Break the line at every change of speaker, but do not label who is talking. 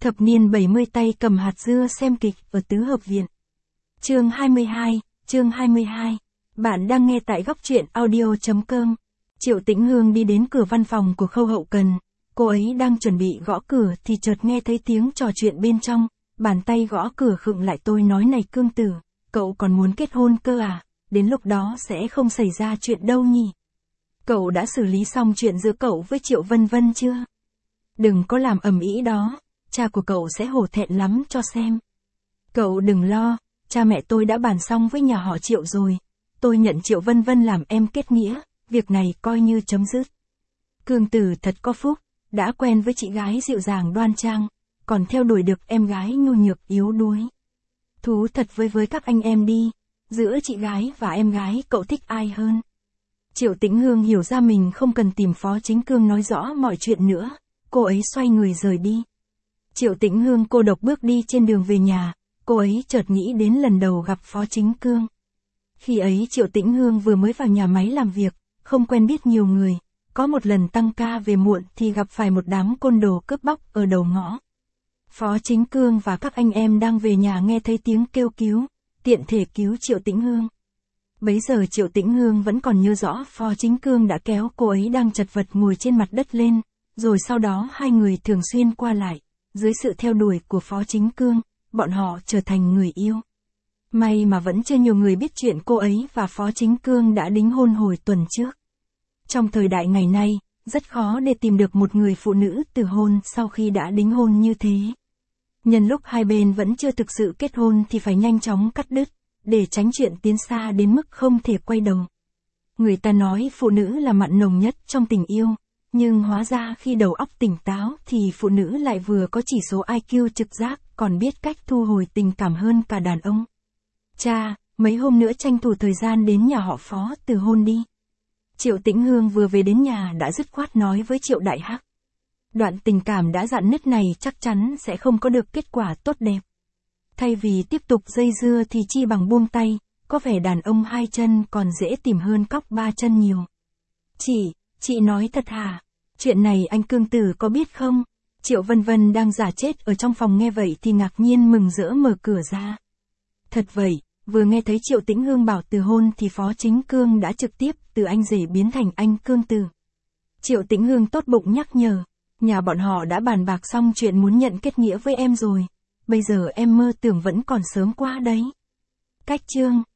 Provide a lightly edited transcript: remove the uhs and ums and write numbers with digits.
Thập niên 70 tay cầm hạt dưa xem kịch ở tứ hợp viện. Chương 22. Bạn đang nghe tại góc truyện audio.com. Triệu Tĩnh Hương đi đến cửa văn phòng của Khâu Hậu Cần. Cô ấy đang chuẩn bị gõ cửa thì chợt nghe thấy tiếng trò chuyện bên trong. Bàn tay gõ cửa khựng lại. Tôi nói này Cương Tử, cậu còn muốn kết hôn cơ à? Đến lúc đó sẽ không xảy ra chuyện đâu nhỉ? Cậu đã xử lý xong chuyện giữa cậu với Triệu Vân Vân chưa? Đừng có làm ầm ĩ đó, cha của cậu sẽ hổ thẹn lắm cho xem. Cậu đừng lo, cha mẹ tôi đã bàn xong với nhà họ Triệu rồi. Tôi nhận Triệu Vân Vân làm em kết nghĩa, việc này coi như chấm dứt. Cương Tử thật có phúc, đã quen với chị gái dịu dàng đoan trang, còn theo đuổi được em gái nhu nhược yếu đuối. Thú thật với các anh em đi, giữa chị gái và em gái cậu thích ai hơn? Triệu Tĩnh Hương hiểu ra mình không cần tìm Phó Chính Cương nói rõ mọi chuyện nữa, cô ấy xoay người rời đi. Triệu Tĩnh Hương cô độc bước đi trên đường về nhà, cô ấy chợt nghĩ đến lần đầu gặp Phó Chính Cương. Khi ấy Triệu Tĩnh Hương vừa mới vào nhà máy làm việc, không quen biết nhiều người, có một lần tăng ca về muộn thì gặp phải một đám côn đồ cướp bóc ở đầu ngõ. Phó Chính Cương và các anh em đang về nhà nghe thấy tiếng kêu cứu, tiện thể cứu Triệu Tĩnh Hương. Bấy giờ Triệu Tĩnh Hương vẫn còn nhớ rõ Phó Chính Cương đã kéo cô ấy đang chật vật ngồi trên mặt đất lên, rồi sau đó hai người thường xuyên qua lại, dưới sự theo đuổi của Phó Chính Cương, bọn họ trở thành người yêu. May mà vẫn chưa nhiều người biết chuyện cô ấy và Phó Chính Cương đã đính hôn hồi tuần trước. Trong thời đại ngày nay, rất khó để tìm được một người phụ nữ từ hôn sau khi đã đính hôn như thế. Nhân lúc hai bên vẫn chưa thực sự kết hôn thì phải nhanh chóng cắt đứt, để tránh chuyện tiến xa đến mức không thể quay đầu. Người ta nói phụ nữ là mặn nồng nhất trong tình yêu, nhưng hóa ra khi đầu óc tỉnh táo thì phụ nữ lại vừa có chỉ số IQ trực giác, còn biết cách thu hồi tình cảm hơn cả đàn ông. Cha, mấy hôm nữa tranh thủ thời gian đến nhà họ Phó từ hôn đi. Triệu Tĩnh Hương vừa về đến nhà đã dứt khoát nói với Triệu Đại Hắc. Đoạn tình cảm đã rạn nứt này chắc chắn sẽ không có được kết quả tốt đẹp. Thay vì tiếp tục dây dưa thì chi bằng buông tay, có vẻ đàn ông hai chân còn dễ tìm hơn cóc ba chân nhiều. Chị nói thật hả? Chuyện này anh Cương Tử có biết không? Triệu Vân Vân đang giả chết ở trong phòng nghe vậy thì ngạc nhiên mừng rỡ mở cửa ra. Thật vậy, vừa nghe thấy Triệu Tĩnh Hương bảo từ hôn thì Phó Chính Cương đã trực tiếp từ anh rể biến thành anh Cương Tử. Triệu Tĩnh Hương tốt bụng nhắc nhở, nhà bọn họ đã bàn bạc xong chuyện muốn nhận kết nghĩa với em rồi. Bây giờ em mơ tưởng vẫn còn sớm quá đấy. Cách chương